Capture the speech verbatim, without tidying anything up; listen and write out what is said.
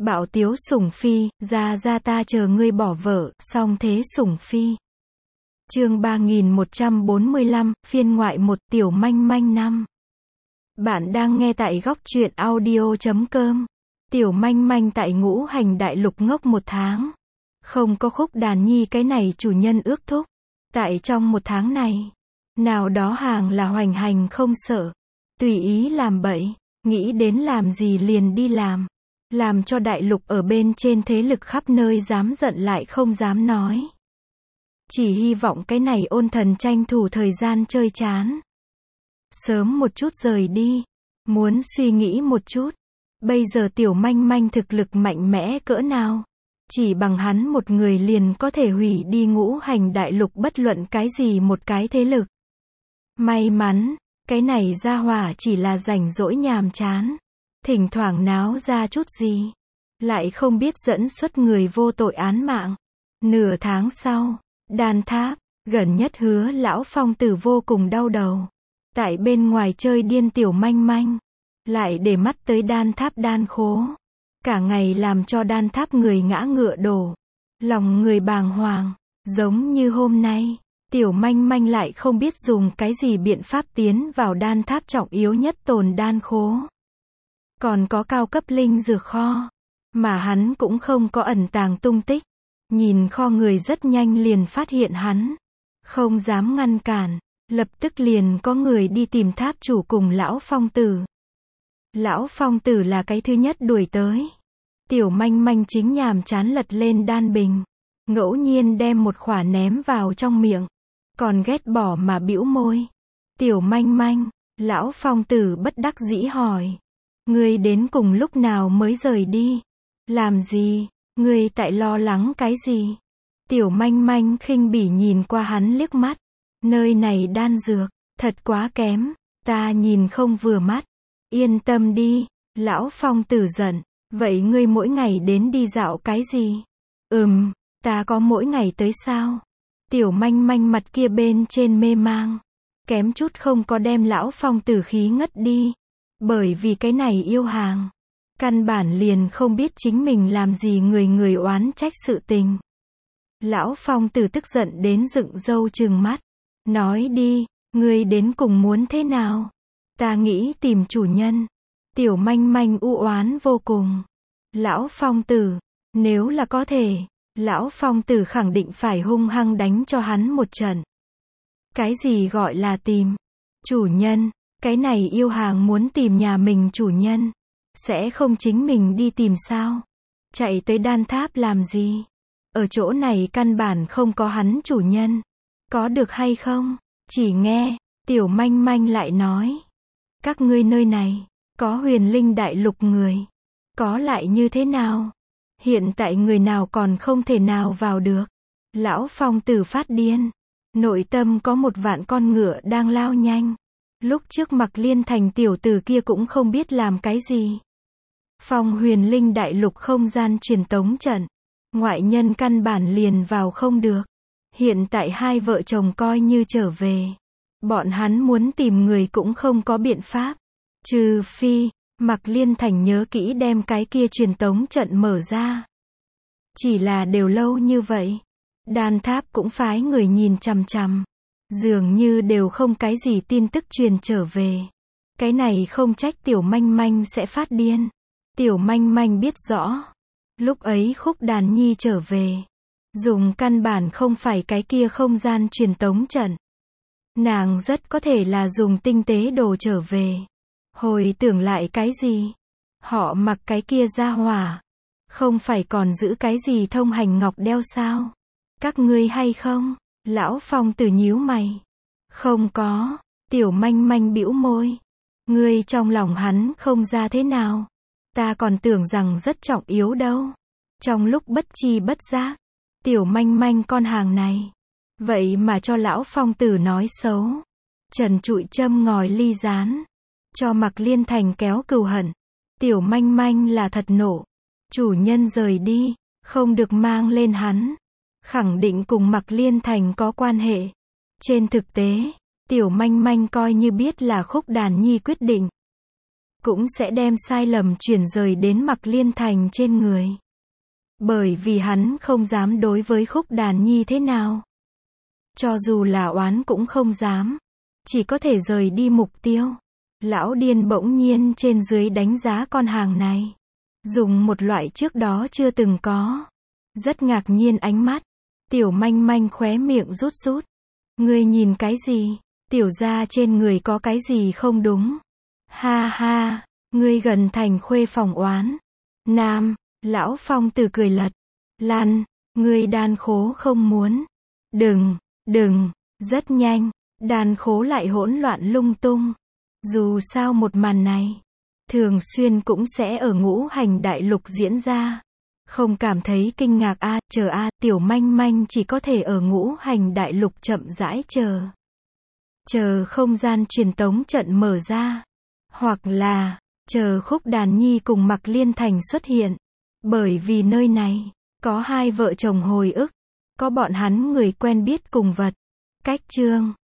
Bạo tiếu sủng phi, ra ra ta chờ ngươi bỏ vợ, song thế sủng phi. Chương ba nghìn một trăm bốn mươi lăm, phiên ngoại một, tiểu manh manh năm. Bạn đang nghe tại góc truyện audio chấm com. Tiểu manh manh tại Ngũ Hành Đại Lục ngốc một tháng. Không có Khúc Đàn Nhi cái này chủ nhân ước thúc. Tại trong một tháng này, nào đó hàng là hoành hành không sợ, tùy ý làm bậy, nghĩ đến làm gì liền đi làm. Làm cho đại lục ở bên trên thế lực khắp nơi dám giận lại không dám nói. Chỉ hy vọng cái này ôn thần tranh thủ thời gian chơi chán. Sớm một chút rời đi. Muốn suy nghĩ một chút. Bây giờ tiểu manh manh thực lực mạnh mẽ cỡ nào. Chỉ bằng hắn một người liền có thể hủy đi Ngũ Hành Đại Lục bất luận cái gì một cái thế lực. May mắn, cái này gia hỏa chỉ là rảnh rỗi nhàm chán. Thỉnh thoảng náo ra chút gì. Lại không biết dẫn xuất người vô tội án mạng. Nửa tháng sau, Đan Tháp, gần nhất Hứa lão phong tử vô cùng đau đầu. Tại bên ngoài chơi điên tiểu manh manh. Lại để mắt tới Đan Tháp đan khố. Cả ngày làm cho Đan Tháp người ngã ngựa đổ. Lòng người bàng hoàng. Giống như hôm nay, tiểu manh manh lại không biết dùng cái gì biện pháp tiến vào Đan Tháp trọng yếu nhất tồn đan khố. Còn có cao cấp linh dược kho. Mà hắn cũng không có ẩn tàng tung tích. Nhìn kho người rất nhanh liền phát hiện hắn. Không dám ngăn cản. Lập tức liền có người đi tìm tháp chủ cùng lão phong tử. Lão phong tử là cái thứ nhất đuổi tới. Tiểu manh manh chính nhàm chán lật lên đan bình. Ngẫu nhiên đem một khỏa ném vào trong miệng. Còn ghét bỏ mà bĩu môi. Tiểu manh manh, lão phong tử bất đắc dĩ hỏi. Ngươi đến cùng lúc nào mới rời đi? Làm gì? Ngươi tại lo lắng cái gì? Tiểu manh manh khinh bỉ nhìn qua hắn liếc mắt. Nơi này đan dược, thật quá kém. Ta nhìn không vừa mắt. Yên tâm đi. Lão phong tử giận. Vậy ngươi mỗi ngày đến đi dạo cái gì? Ừm, ta có mỗi ngày tới sao? Tiểu manh manh mặt kia bên trên mê mang. Kém chút không có đem lão phong tử khí ngất đi. Bởi vì cái này yêu hàng. Căn bản liền không biết chính mình làm gì người người oán trách sự tình. Lão phong tử tức giận đến dựng râu trừng mắt. Nói đi, ngươi đến cùng muốn thế nào? Ta nghĩ tìm chủ nhân. Tiểu manh manh u oán vô cùng. Lão phong tử, nếu là có thể, lão phong tử khẳng định phải hung hăng đánh cho hắn một trận. Cái gì gọi là tìm? Chủ nhân, cái này yêu hàng muốn tìm nhà mình chủ nhân. Sẽ không chính mình đi tìm sao? Chạy tới Đan Tháp làm gì? Ở chỗ này căn bản không có hắn chủ nhân. Có được hay không? Chỉ nghe, tiểu manh manh lại nói. Các ngươi nơi này, có huyền linh đại lục người. Có lại như thế nào? Hiện tại người nào còn không thể nào vào được. Lão phong tử phát điên. Nội tâm có một vạn con ngựa đang lao nhanh. Lúc trước Mặc Liên Thành tiểu tử kia cũng không biết làm cái gì. Phong huyền linh đại lục không gian truyền tống trận. Ngoại nhân căn bản liền vào không được. Hiện tại hai vợ chồng coi như trở về. Bọn hắn muốn tìm người cũng không có biện pháp. Trừ phi, Mặc Liên Thành nhớ kỹ đem cái kia truyền tống trận mở ra. Chỉ là đều lâu như vậy. Đan Tháp cũng phái người nhìn chằm chằm. Dường như đều không cái gì tin tức truyền trở về. Cái này không trách tiểu manh manh sẽ phát điên. Tiểu manh manh biết rõ. Lúc ấy Khúc Đàn Nhi trở về. Dùng căn bản không phải cái kia không gian truyền tống trận. Nàng rất có thể là dùng tinh tế đồ trở về. Hồi tưởng lại cái gì? Họ mặc cái kia ra hỏa. Không phải còn giữ cái gì thông hành ngọc đeo sao? Các ngươi hay không? Lão phong tử nhíu mày. Không có. Tiểu manh manh bĩu môi. Ngươi trong lòng hắn không ra thế nào? Ta còn tưởng rằng rất trọng yếu đâu. Trong lúc bất chi bất giác, tiểu manh manh con hàng này. Vậy mà cho lão phong tử nói xấu. Trần trụi châm ngòi ly rán. Cho Mặc Liên Thành kéo cừu hận. Tiểu manh manh là thật nộ. Chủ nhân rời đi, không được mang lên hắn. Khẳng định cùng Mặc Liên Thành có quan hệ. Trên thực tế, tiểu manh manh coi như biết là Khúc Đàn Nhi quyết định. cũng sẽ đem sai lầm chuyển rời đến Mạc Liên Thành trên người. Bởi vì hắn không dám đối với Khúc Đàn Nhi thế nào. Cho dù là oán cũng không dám. Chỉ có thể rời đi mục tiêu. Lão điên bỗng nhiên trên dưới đánh giá con hàng này. Dùng một loại trước đó chưa từng có. Rất ngạc nhiên ánh mắt. Tiểu manh manh khóe miệng rút rút. Ngươi nhìn cái gì? Tiểu gia trên người có cái gì không đúng? Ha ha, ngươi gần thành khuê phòng oán. Nam, lão Phong từ cười lật. Lan, ngươi đan khố không muốn. Đừng, đừng, rất nhanh, đan khố lại hỗn loạn lung tung. Dù sao một màn này, thường xuyên cũng sẽ ở ngũ hành đại lục diễn ra. Không cảm thấy kinh ngạc a, à, chờ a, à, tiểu manh manh chỉ có thể ở ngũ hành đại lục chậm rãi chờ. Chờ không gian truyền tống trận mở ra. Hoặc là, chờ Khúc Đàn Nhi cùng Mạc Liên Thành xuất hiện. Bởi vì nơi này, có hai vợ chồng hồi ức. Có bọn hắn người quen biết cùng vật. Cách chương